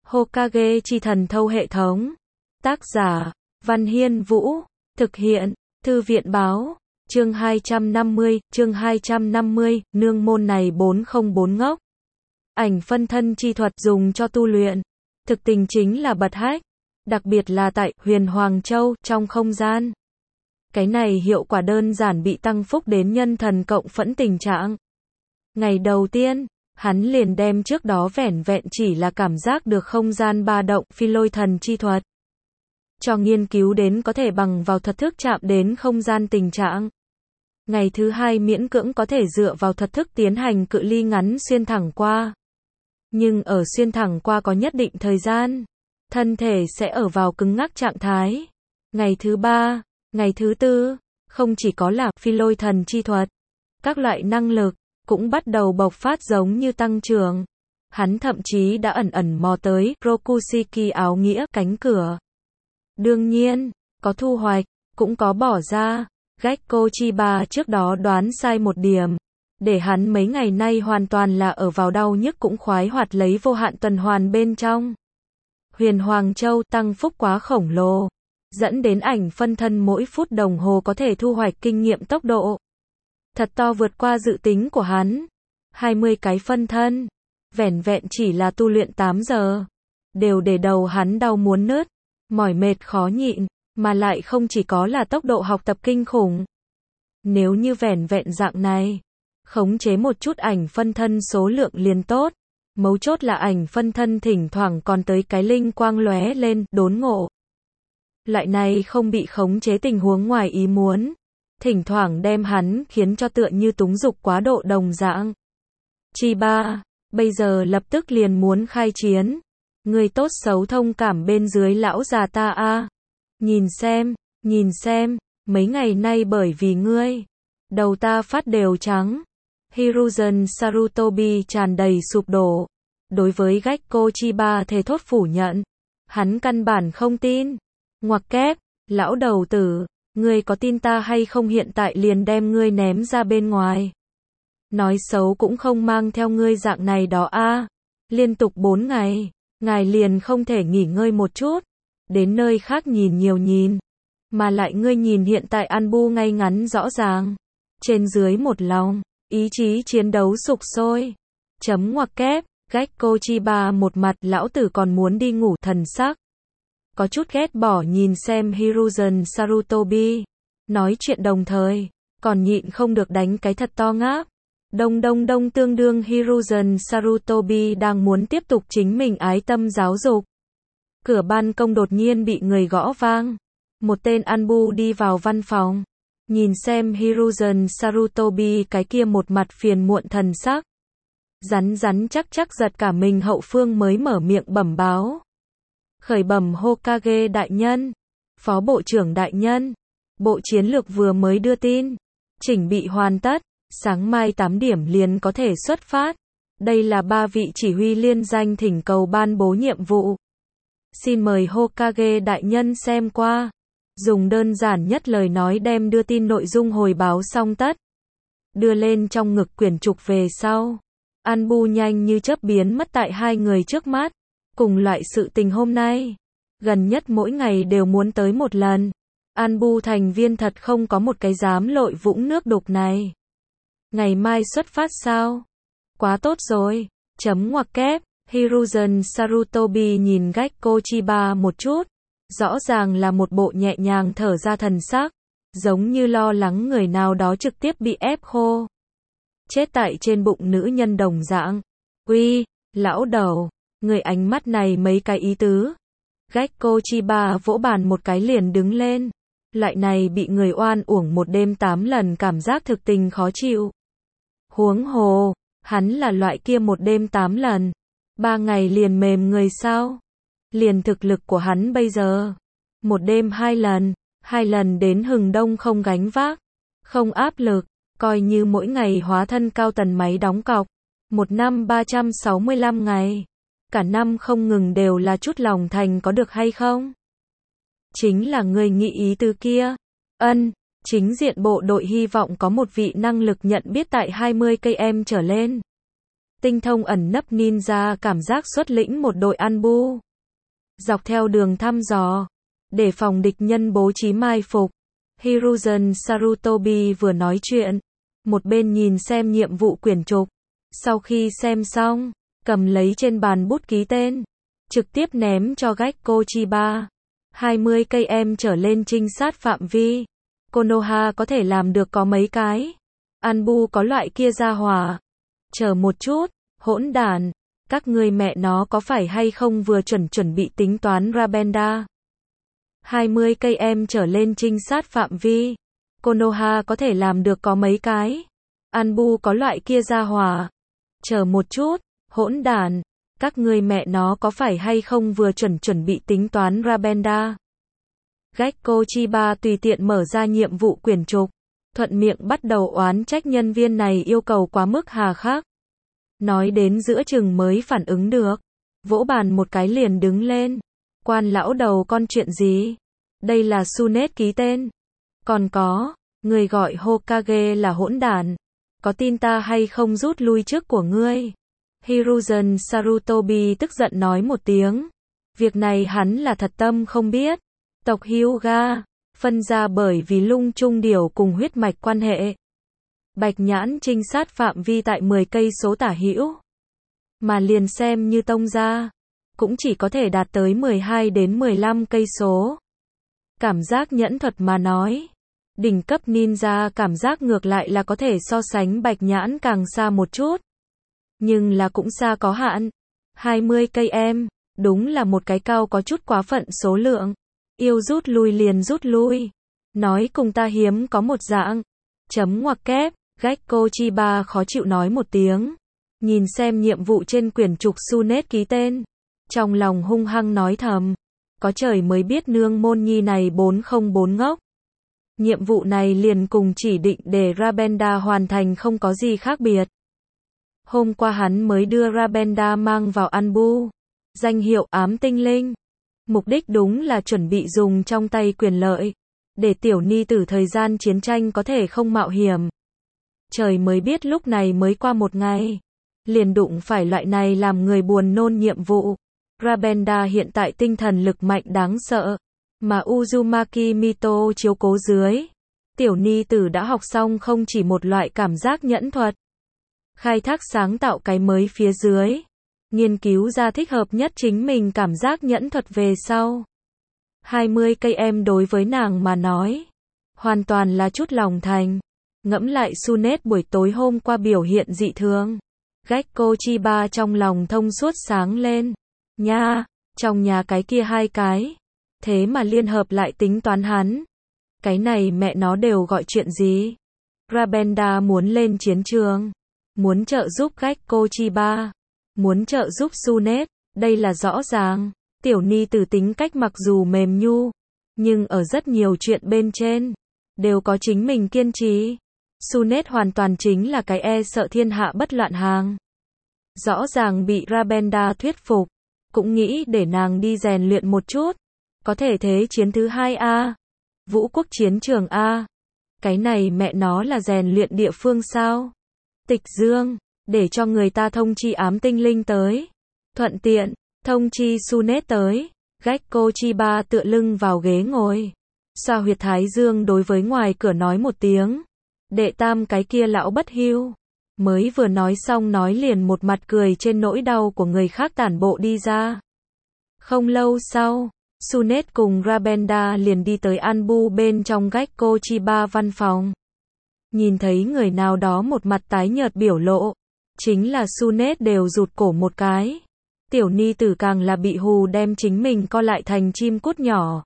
Hokage chi thần thâu hệ thống. Tác giả, Văn Hiên Vũ. Thực hiện, Thư viện báo. Chương 250, nương môn này 404 ngốc. Ảnh phân thân chi thuật dùng cho tu luyện. Thực tình chính là bật hách. Đặc biệt là tại Huyền Hoàng Châu, trong không gian. Cái này hiệu quả đơn giản bị tăng phúc đến nhân thần cộng phẫn tình trạng. Ngày đầu tiên, hắn liền đem trước đó vẻn vẹn chỉ là cảm giác được không gian ba động phi lôi thần chi thuật. Cho nghiên cứu đến có thể bằng vào thuật thức chạm đến không gian tình trạng. Ngày thứ hai miễn cưỡng có thể dựa vào thuật thức tiến hành cự ly ngắn xuyên thẳng qua. Nhưng ở xuyên thẳng qua có nhất định thời gian, thân thể sẽ ở vào cứng ngắc trạng thái. Ngày thứ ba, ngày thứ tư, không chỉ có là phi lôi thần chi thuật, các loại năng lực cũng bắt đầu bộc phát giống như tăng trưởng. Hắn thậm chí đã ẩn ẩn mò tới Rokushiki áo nghĩa cánh cửa. Đương nhiên, có thu hoạch, cũng có bỏ ra. Gekko Chiba trước đó đoán sai một điểm, để hắn mấy ngày nay hoàn toàn là ở vào đau nhức cũng khoái hoạt lấy vô hạn tuần hoàn bên trong. Huyền Hoàng Châu tăng phúc quá khổng lồ, dẫn đến ảnh phân thân mỗi phút đồng hồ có thể thu hoạch kinh nghiệm tốc độ. Thật to vượt qua dự tính của hắn. 20 cái phân thân, vẻn vẹn chỉ là tu luyện 8 giờ, đều để đầu hắn đau muốn nứt, mỏi mệt khó nhịn, mà lại không chỉ có là tốc độ học tập kinh khủng. Nếu như vẻn vẹn dạng này, khống chế một chút ảnh phân thân số lượng liền tốt. Mấu chốt là ảnh phân thân thỉnh thoảng còn tới cái linh quang lóe lên, đốn ngộ. Loại này không bị khống chế tình huống ngoài ý muốn, thỉnh thoảng đem hắn khiến cho tựa như túng dục quá độ đồng dạng. Chiba, bây giờ lập tức liền muốn khai chiến. Người tốt xấu thông cảm bên dưới lão già ta a. Nhìn xem, mấy ngày nay bởi vì ngươi, đầu ta phát đều trắng. Hiruzen Sarutobi tràn đầy sụp đổ. Đối với Gekko Chiba thề thốt phủ nhận. Hắn căn bản không tin. Ngoặc kép, lão đầu tử, ngươi có tin ta hay không hiện tại liền đem ngươi ném ra bên ngoài. Nói xấu cũng không mang theo ngươi dạng này đó a. Liên tục 4 ngày, ngài liền không thể nghỉ ngơi một chút. Đến nơi khác nhìn nhiều nhìn. Mà lại ngươi nhìn hiện tại Anbu ngay ngắn rõ ràng. Trên dưới một lòng, ý chí chiến đấu sục sôi. Chấm ngoặc kép, Gekko Chiba một mặt lão tử còn muốn đi ngủ thần sắc. Có chút ghét bỏ nhìn xem Hiruzen Sarutobi. Nói chuyện đồng thời, còn nhịn không được đánh cái thật to ngáp. Đông tương đương Hiruzen Sarutobi đang muốn tiếp tục chính mình ái tâm giáo dục. Cửa ban công đột nhiên bị người gõ vang. Một tên Anbu đi vào văn phòng. Nhìn xem Hiruzen Sarutobi cái kia một mặt phiền muộn thần sắc. Rắn chắc giật cả mình hậu phương mới mở miệng bẩm báo. Khởi bẩm Hokage đại nhân, Phó Bộ trưởng đại nhân, Bộ Chiến lược vừa mới đưa tin. Chỉnh bị hoàn tất, sáng mai 8 điểm liền có thể xuất phát. Đây là 3 vị chỉ huy liên danh thỉnh cầu ban bố nhiệm vụ. Xin mời Hokage đại nhân xem qua. Dùng đơn giản nhất lời nói đem đưa tin nội dung hồi báo xong tất. Đưa lên trong ngực quyển trục về sau. Anbu nhanh như chớp biến mất tại hai người trước mắt. Cùng loại sự tình hôm nay, gần nhất mỗi ngày đều muốn tới một lần. Anbu thành viên thật không có một cái dám lội vũng nước đục này. Ngày mai xuất phát sao? Quá tốt rồi. Chấm ngoặc kép, Hiruzen Sarutobi nhìn Gekko Chiba một chút. Rõ ràng là một bộ nhẹ nhàng thở ra thần sắc. Giống như lo lắng người nào đó trực tiếp bị ép khô. Chết tại trên bụng nữ nhân đồng dạng. Uy, lão đầu, người ánh mắt này mấy cái ý tứ. Gekko Chiba vỗ bàn một cái liền đứng lên. Loại này bị người oan uổng một đêm 8 lần cảm giác thực tình khó chịu. Huống hồ, hắn là loại kia một đêm 8 lần. 3 ngày liền mềm người sao? Liền thực lực của hắn bây giờ. Một đêm 2 lần đến hừng đông không gánh vác. Không áp lực, coi như mỗi ngày hóa thân cao tần máy đóng cọc. Một năm 365 ngày. Cả năm không ngừng đều là chút lòng thành có được hay không? Chính là người nghĩ ý tứ kia. Chính diện bộ đội hy vọng có một vị năng lực nhận biết tại 20 cây em trở lên. Tinh thông ẩn nấp ninja cảm giác xuất lĩnh một đội Anbu. Dọc theo đường thăm dò, để phòng địch nhân bố trí mai phục. Hiruzen Sarutobi vừa nói chuyện, một bên nhìn xem nhiệm vụ quyển trục. Sau khi xem xong, cầm lấy trên bàn bút ký tên, trực tiếp ném cho Gekko Chiba. 20 cây em trở lên trinh sát phạm vi. Konoha có thể làm được có mấy cái. Anbu có loại kia ra hỏa. Chờ một chút, hỗn đản, các ngươi mẹ nó có phải hay không vừa chuẩn bị tính toán Rabenda. 20 cây em trở lên trinh sát phạm vi. Konoha có thể làm được có mấy cái. Anbu có loại kia ra hỏa. Chờ một chút, hỗn đản, các ngươi mẹ nó có phải hay không vừa chuẩn bị tính toán Rabenda. Gekko Chiba tùy tiện mở ra nhiệm vụ quyển trục, thuận miệng bắt đầu oán trách nhân viên này yêu cầu quá mức hà khắc. Nói đến giữa chừng mới phản ứng được, vỗ bàn một cái liền đứng lên. Quan lão đầu con chuyện gì? Đây là Tsunet ký tên. Còn có, người gọi Hokage là hỗn đản. Có tin ta hay không rút lui trước của ngươi? Hiruzen Sarutobi tức giận nói một tiếng. Việc này hắn là thật tâm không biết. Tộc Hyuga, phân ra bởi vì lung chung điều cùng huyết mạch quan hệ. Bạch nhãn trinh sát phạm vi tại 10 cây số tả hữu. Mà liền xem như tông gia, cũng chỉ có thể đạt tới 12 đến 15 cây số. Cảm giác nhẫn thuật mà nói, đỉnh cấp ninja cảm giác ngược lại là có thể so sánh bạch nhãn càng xa một chút. Nhưng là cũng xa có hạn. 20 cây em, đúng là một cái cao có chút quá phận số lượng. Yêu rút lui liền rút lui. Nói cùng ta hiếm có một dạng. Chấm ngoặc kép, Gekko Chiba khó chịu nói một tiếng. Nhìn xem nhiệm vụ trên quyển trục Tsunet ký tên. Trong lòng hung hăng nói thầm. Có trời mới biết nương môn nhi này 404 ngốc. Nhiệm vụ này liền cùng chỉ định để Rabenda hoàn thành không có gì khác biệt. Hôm qua hắn mới đưa Rabenda mang vào Anbu. Danh hiệu ám tinh linh. Mục đích đúng là chuẩn bị dùng trong tay quyền lợi. Để tiểu ni tử thời gian chiến tranh có thể không mạo hiểm. Trời mới biết lúc này mới qua một ngày. Liền đụng phải loại này làm người buồn nôn nhiệm vụ. Rabenda hiện tại tinh thần lực mạnh đáng sợ. Mà Uzumaki Mito chiếu cố dưới. Tiểu ni tử đã học xong không chỉ một loại cảm giác nhẫn thuật. Khai thác sáng tạo cái mới phía dưới. Nghiên cứu ra thích hợp nhất chính mình cảm giác nhẫn thuật về sau. 20 cây em đối với nàng mà nói. Hoàn toàn là chút lòng thành. Ngẫm lại Tsunet buổi tối hôm qua biểu hiện dị thường. Gekko Chiba trong lòng thông suốt sáng lên. Nha, trong nhà cái kia hai cái. Thế mà liên hợp lại tính toán hắn. Cái này mẹ nó đều gọi chuyện gì? Rabenda muốn lên chiến trường. Muốn trợ giúp Gekko Chiba. Muốn trợ giúp Tsunet. Đây là rõ ràng. Tiểu ni tử tính cách mặc dù mềm nhu. Nhưng ở rất nhiều chuyện bên trên. Đều có chính mình kiên trì. Tsunet hoàn toàn chính là cái e sợ thiên hạ bất loạn hàng. Rõ ràng bị Rabenda thuyết phục. Cũng nghĩ để nàng đi rèn luyện một chút. Có thể thế chiến thứ 2A. Vũ quốc chiến trường A. Cái này mẹ nó là rèn luyện địa phương sao? Tịch Dương. Để cho người ta thông chi ám tinh linh tới. Thuận tiện. Thông chi Tsunet tới. Gekko Chiba tựa lưng vào ghế ngồi. Xoa huyệt thái dương đối với ngoài cửa nói một tiếng. Đệ tam cái kia lão bất hiu. Mới vừa nói xong nói liền một mặt cười trên nỗi đau của người khác tản bộ đi ra. Không lâu sau, Tsunet cùng Rabenda liền đi tới Anbu bên trong Gekko Chiba văn phòng. Nhìn thấy người nào đó một mặt tái nhợt biểu lộ. Chính là Tsunet đều rụt cổ một cái. Tiểu ni tử càng là bị hù đem chính mình co lại thành chim cút nhỏ.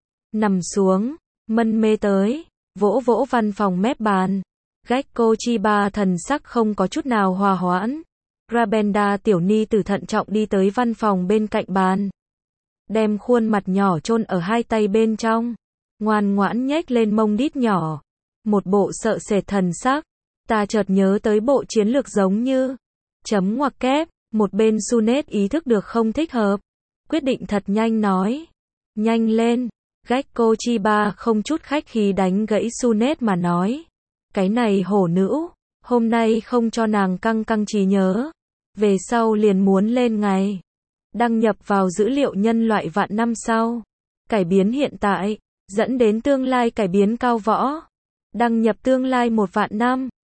Nằm xuống, mân mê tới, vỗ vỗ văn phòng mép bàn. Gekko Chiba thần sắc không có chút nào hòa hoãn. Rabenda tiểu ni tử thận trọng đi tới văn phòng bên cạnh bàn. Đem khuôn mặt nhỏ chôn ở hai tay bên trong. Ngoan ngoãn nhếch lên mông đít nhỏ. Một bộ sợ sệt thần sắc. Ta chợt nhớ tới bộ chiến lược giống như. Chấm ngoặc kép. Một bên Tsunet ý thức được không thích hợp. Quyết định thật nhanh nói. Nhanh lên. Gekko Chiba không chút khách khí đánh gãy Tsunet mà nói. Cái này hổ nữ. Hôm nay không cho nàng căng trí nhớ. về sau liền muốn lên ngày. Đăng nhập vào dữ liệu nhân loại vạn năm sau. Cải biến hiện tại, dẫn đến tương lai cải biến cao võ. Đăng nhập tương lai 1 vạn năm.